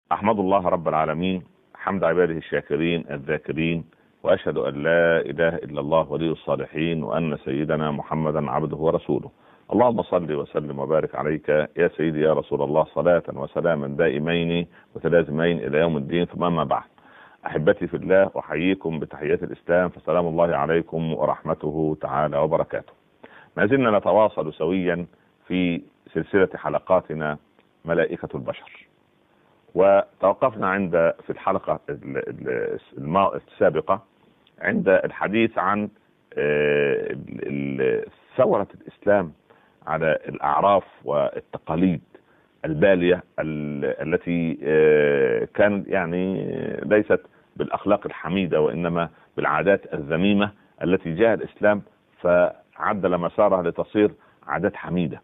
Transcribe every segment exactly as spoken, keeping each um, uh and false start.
أحمد الله رب العالمين حمد عباده الشاكرين الذاكرين، وأشهد أن لا إله إلا الله ولي الصالحين، وأن سيدنا محمدا عبده ورسوله. اللهم صل وسلم وبارك عليك يا سيدي يا رسول الله، صلاة وسلاما دائمين متلازمين إلى يوم الدين، ثم أما بعد. أحبتي في الله، أحييكم بتحيات الإسلام، فسلام الله عليكم ورحمته تعالى وبركاته. ما زلنا نتواصل سويا في سلسلة حلقاتنا ملائكة البشر، وتوقفنا عند في الحلقة السابقة عند الحديث عن ثورة الإسلام على الأعراف والتقاليد البالية التي كانت يعني ليست بالأخلاق الحميدة، وإنما بالعادات الذميمة التي جاء الإسلام فعدل مسارها لتصير عادات حميدة.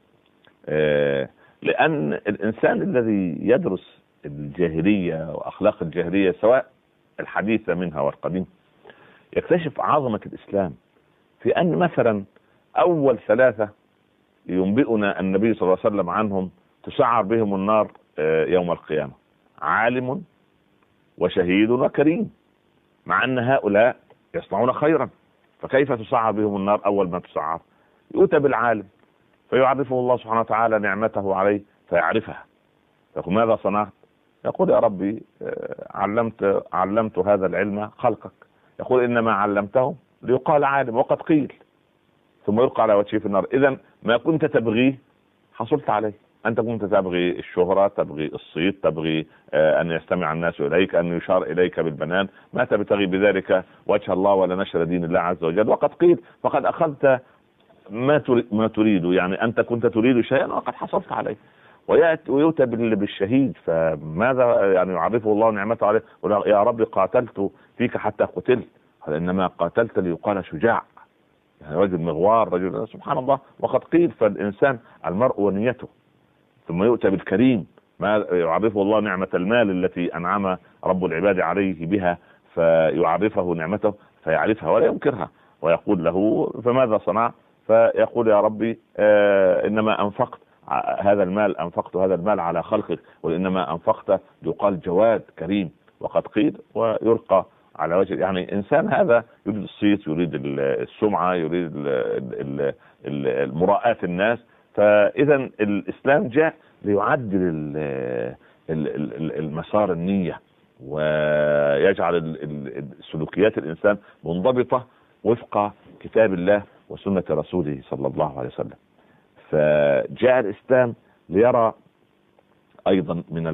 لأن الإنسان الذي يدرس الجاهلية وأخلاق الجاهلية سواء الحديثة منها والقديم يكتشف عظمة الإسلام في أن مثلا أول ثلاثة ينبئنا النبي صلى الله عليه وسلم عنهم تسعر بهم النار يوم القيامة: عالم وشهيد وكريم، مع أن هؤلاء يصنعون خيرا، فكيف تسعر بهم النار؟ أول ما تسعر يؤتى بالعالم فيعرفه الله سبحانه وتعالى نعمته عليه فيعرفها، يقول: ماذا صنعت؟ يقول: يا ربي علمت علمت هذا العلم خلقك. يقول: إنما علمته ليقال عالم، وقد قيل، ثم يلقى على وجهه في النار. إذن ما كنت تبغيه حصلت عليه. أنت كنت تبغي الشهرة، تبغي الصيت، تبغي أن يستمع الناس إليك، أن يشار إليك بالبنان، ما تبتغي بذلك وجه الله ولا نشر دين الله عز وجل، وقد قيل، فقد أخذت ما ما تريد. يعني أنت كنت تريد شيئا وقد حصلت عليه. ويؤتى بالشهيد، فماذا يعني يعرفه الله نعمته عليه؟ يا رب قاتلت فيك حتى قتلت، إنما قاتلت ليقال شجاع، يعني رجل مغوار، رجل سبحان الله، وقد قيل. فالإنسان المرء ونيته. ثم يؤتى بالكريم، ما يعرفه الله نعمة المال التي أنعم رب العباد عليه بها، فيعرفه نعمته فيعرفها ولا ينكرها، ويقول له: فماذا صنع؟ فيقول: يا ربي آه إنما أنفقت هذا المال أنفقت هذا المال على خلقك، وإنما أنفقت ليقال جواد كريم، وقد قيل، ويلقى على وجه. يعني إنسان هذا يريد الصيت، يريد السمعة، يريد المراءة الناس. فإذا الإسلام جاء ليعدل المسار النية، ويجعل سلوكيات الإنسان منضبطة وفق كتاب الله وسنة رسوله صلى الله عليه وسلم. فجاء الإسلام ليرى أيضا من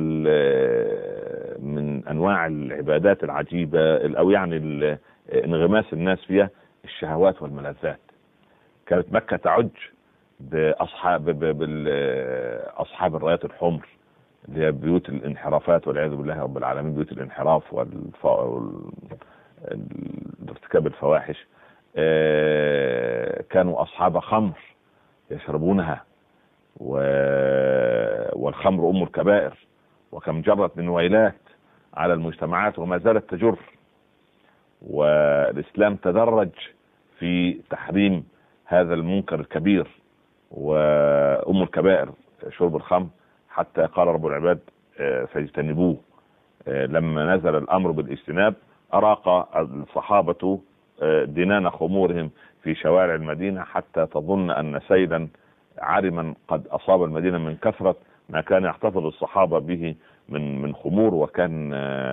من أنواع العبادات العجيبة، أو يعني انغماس الناس فيها، الشهوات والملذات. كانت مكة تعج بأصحاب بالأصحاب الرايات الحمر، اللي هي بيوت الانحرافات والعياذ بالله رب العالمين، بيوت الانحراف وارتكاب الفواحش. كانوا أصحاب خمر يشربونها، والخمر أم الكبائر، وكم جرت من ويلات على المجتمعات وما زالت تجر. والإسلام تدرج في تحريم هذا المنكر الكبير وأم الكبائر شرب الخمر، حتى قال رب العباد: فاجتنبوه. لما نزل الأمر بالاجتناب أراق الصحابة دنان خمورهم في شوارع المدينة، حتى تظن أن سيلا عارما قد أصاب المدينة من كثرة ما كان يحتفظ الصحابة به من من خمور. وكان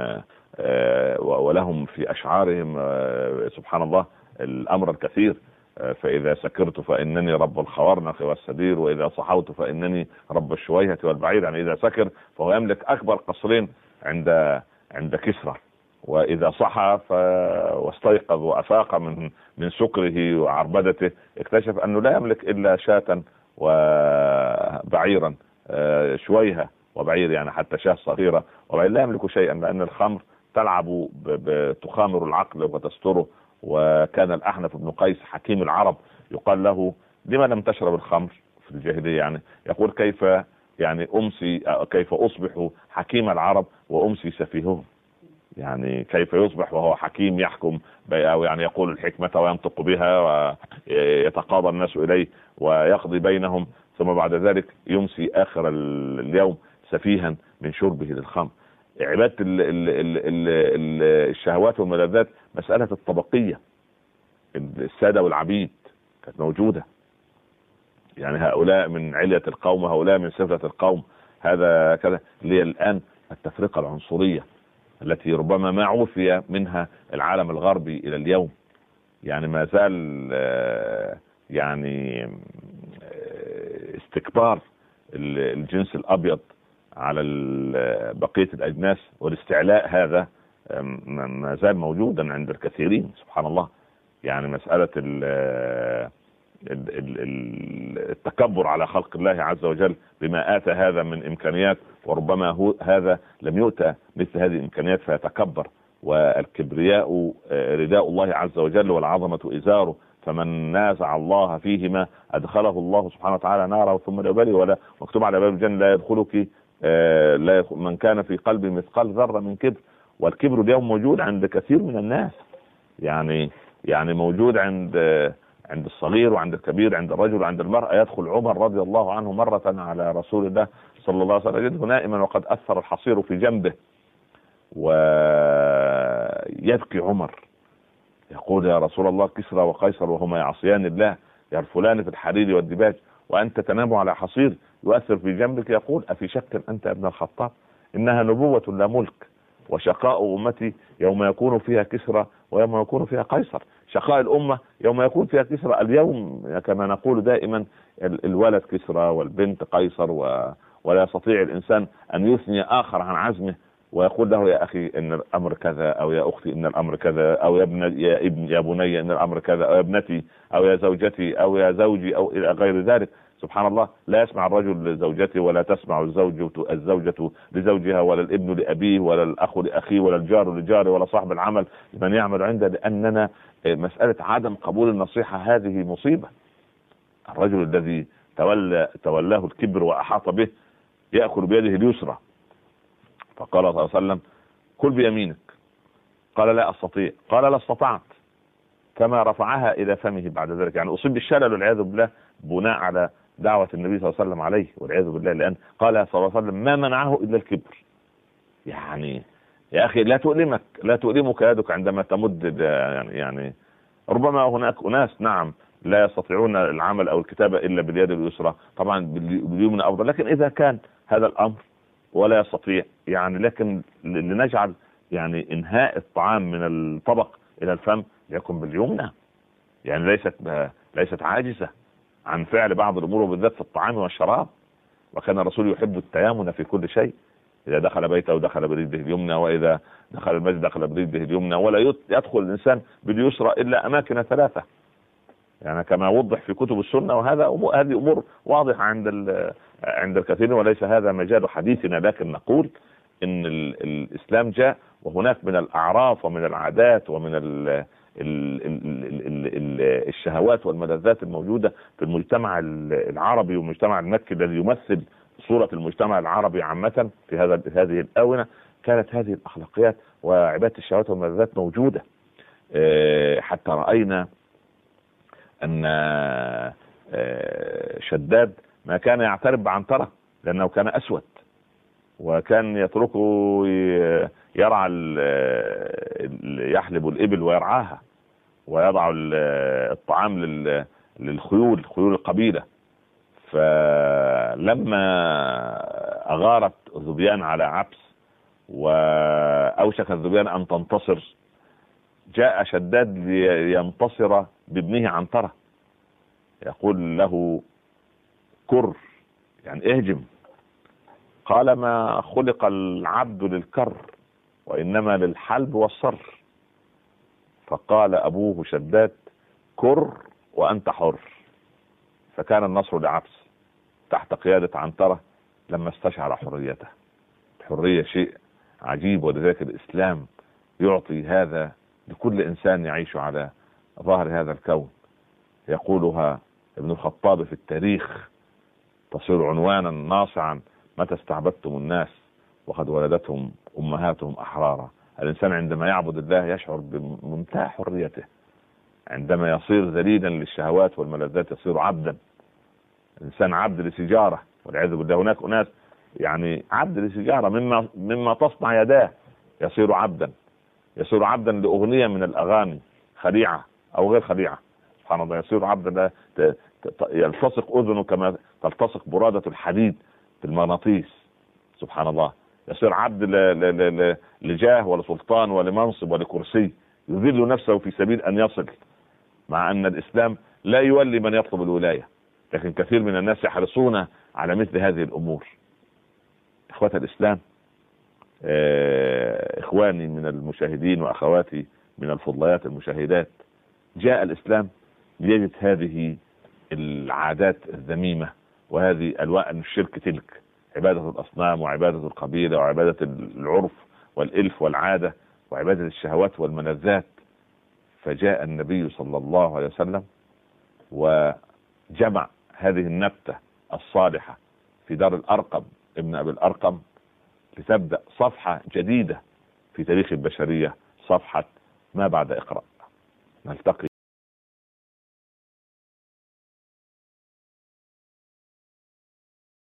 ولهم في أشعارهم سبحان الله الأمر الكثير: فإذا سكرت فإنني رب الخوارنق والسدير، وإذا صحوت فإنني رب الشويهة والبعير. يعني إذا سكر فهو يملك أكبر قصرين عند عند كسرى، وإذا صحى واستيقظ وأفاق من من سكره وعربدته اكتشف أنه لا يملك إلا شاة وبعيرا، شويهة وبعير، يعني حتى شاة صغيرة وبعير، لا يملك شيئا، لأن الخمر تلعب تخامر العقل وتستره. وكان الأحنف بن قيس حكيم العرب يقال له: لما لم تشرب الخمر في الجاهلية؟ يعني يقول: كيف يعني أمسي كيف أصبح حكيم العرب وأمسي سفيههم؟ يعني كيف يصبح وهو حكيم يحكم، أو يعني يقول الحكمة وينطق بها ويتقاضى الناس إليه ويقضي بينهم، ثم بعد ذلك يمسي آخر اليوم سفيها من شربه للخمر. عبادة ال ال ال ال ال الشهوات والملذات مسألة الطبقية، السادة والعبيد كانت موجودة، يعني هؤلاء من علية القوم، هؤلاء من سفلة القوم، هذا كذا. اللي الآن التفرقة العنصرية التي ربما ما عوفي منها العالم الغربي إلى اليوم، يعني ما زال يعني استكبار الجنس الأبيض على بقية الأجناس، والاستعلاء هذا ما زال موجودا عند الكثيرين سبحان الله. يعني مسألة التكبر على خلق الله عز وجل بما آتى هذا من إمكانيات، وربما هو هذا لم يؤتى مثل هذه الإمكانيات فيتكبر. والكبرياء رداء الله عز وجل والعظمة إزاره، فمن نازع الله فيهما أدخله الله سبحانه وتعالى ناره ثم لا يبالي، ولا مكتوب على باب الجنة لا يدخلك لا يدخل من كان في قلبه مثقال ذرة من كبر. والكبر اليوم موجود عند كثير من الناس، يعني يعني موجود عند عند الصغير وعند الكبير، عند الرجل وعند المرأة. يدخل عمر رضي الله عنه مرة على رسول الله صلى الله عليه وسلم يجده نائما وقد أثر الحصير في جنبه، ويبكي عمر يقول يا رسول الله كسرى وقيصر وهما يعصيان الله يرفلان في الحرير والدباج وأنت تنام على حصير يؤثر في جنبك. يقول أفي شك أنت ابن الخطاب؟ إنها نبوة لا ملك، وشقاء أمتي يوم يكون فيها كسرى ويوم يكون فيها قيصر. شقاء الأمة يوم يكون فيها كسرى. اليوم كما نقول دائما الولد كسرى والبنت قيصر، ولا يستطيع الإنسان أن يثني آخر عن عزمه ويقول له يا أخي إن الأمر كذا، أو يا أختي إن الأمر كذا، أو يا ابن يا ابن يا بني إن الأمر كذا، أو يا ابنتي، أو يا زوجتي، أو يا زوجي، أو إلى غير ذلك. سبحان الله، لا يسمع الرجل لزوجته، ولا تسمع الزوجة الزوجة لزوجها، ولا الابن لأبيه، ولا الأخ لأخيه، ولا الجار لجاره، ولا صاحب العمل لمن يعمل عنده. لأننا مسألة عدم قبول النصيحة هذه مصيبة. الرجل الذي تولى تولاه الكبر وأحاط به يأكل بيده اليسرى، فقال صلى الله عليه وسلم كل بيمينك، قال لا أستطيع، قال لا استطعت، كما رفعها إلى فمه بعد ذلك. يعني أصيب بالشلل والعياذ بالله بناء على دعوة النبي صلى الله عليه وسلم عليه والعياذ بالله، لأن قال صلى الله عليه وسلم ما منعه إلا الكبر. يعني يا أخي لا تؤلمك لا تؤلمك يدك عندما تمد، يعني, يعني ربما هناك أناس نعم لا يستطيعون العمل أو الكتابة إلا باليد اليسرى، طبعا باليمنى أفضل، لكن إذا كان هذا الأمر ولا يستطيع يعني، لكن لنجعل يعني إنهاء الطعام من الطبق إلى الفم يكون باليمنى، يعني ليست ليست عاجزة عن فعل بعض الأمور وبالذات في الطعام والشراب. وكان الرسول يحب التيامن في كل شيء، إذا دخل بيته دخل برجله اليمنى، وإذا دخل المسجد دخل برجله اليمنى، ولا يدخل الإنسان باليسرى إلا أماكن ثلاثة، يعني كما وضح في كتب السنة. وهذا هذه أمور واضحة عند عند الكثيرين، وليس هذا مجال حديثنا، لكن نقول إن الإسلام جاء وهناك من الأعراف ومن العادات ومن ال ال ال ال الشهوات والملذات الموجودة في المجتمع العربي والمجتمع المكي الذي يمثل صورة المجتمع العربي عامة في هذا هذه الآونة. كانت هذه الأخلاقيات وعبادة الشهوات والملذات موجودة، حتى رأينا أن شداد ما كان يعترف بعنترة لأنه كان أسود، وكان يتركه يرعى يحلب الإبل ويرعاها، ويضع الطعام للخيول خيول القبيلة. فلما أغارت ذبيان على عبس وأوشك الذبيان أن تنتصر، جاء شداد لينتصر بابنه عنترة، يقول له كر يعني اهجم. قال ما خلق العبد للكر وإنما للحلب والصر. فقال أبوه شداد كر وأنت حر. فكان النصر لعبس تحت قيادة عنترة لما استشعر حريته. الحرية شيء عجيب، ولذلك الإسلام يعطي هذا لكل إنسان يعيش على ظهر هذا الكون. يقولها ابن الخطاب في التاريخ تصير عنوانا ناصعا متى استعبدتم الناس وقد ولدتهم أمهاتهم أحرارا. الإنسان عندما يعبد الله يشعر بمنتهى حريته، عندما يصير ذليلا للشهوات والملذات يصير عبدا. الإنسان عبد لسجارة والعياذ بالله. هناك أناس يعني عبد لسيجارة، مما مما تصنع يداه يصير عبدا، يصير عبدا لأغنية من الأغاني خليعة أو غير خليعة. سبحان الله، يصير عبدا يلتصق أذنه كما تلتصق برادة الحديد في المغناطيس. سبحان الله، يصير عبد لجاه ولسلطان ولمنصب ولكرسي، يذل نفسه في سبيل أن يصل، مع أن الإسلام لا يولي من يطلب الولاية، لكن كثير من الناس يحرصون على مثل هذه الأمور. إخوة الإسلام، إخواني من المشاهدين وأخواتي من الفضليات المشاهدات، جاء الإسلام ليجد هذه العادات الذميمة وهذه ألوان الشرك، تلك عبادة الأصنام وعبادة القبيلة وعبادة العرف والإلف والعادة وعبادة الشهوات والملذات. فجاء النبي صلى الله عليه وسلم وجمع هذه النبتة الصالحة في دار الأرقم ابن أبي الأرقم لتبدأ صفحة جديدة في تاريخ البشرية، صفحة ما بعد اقرأ. نلتقي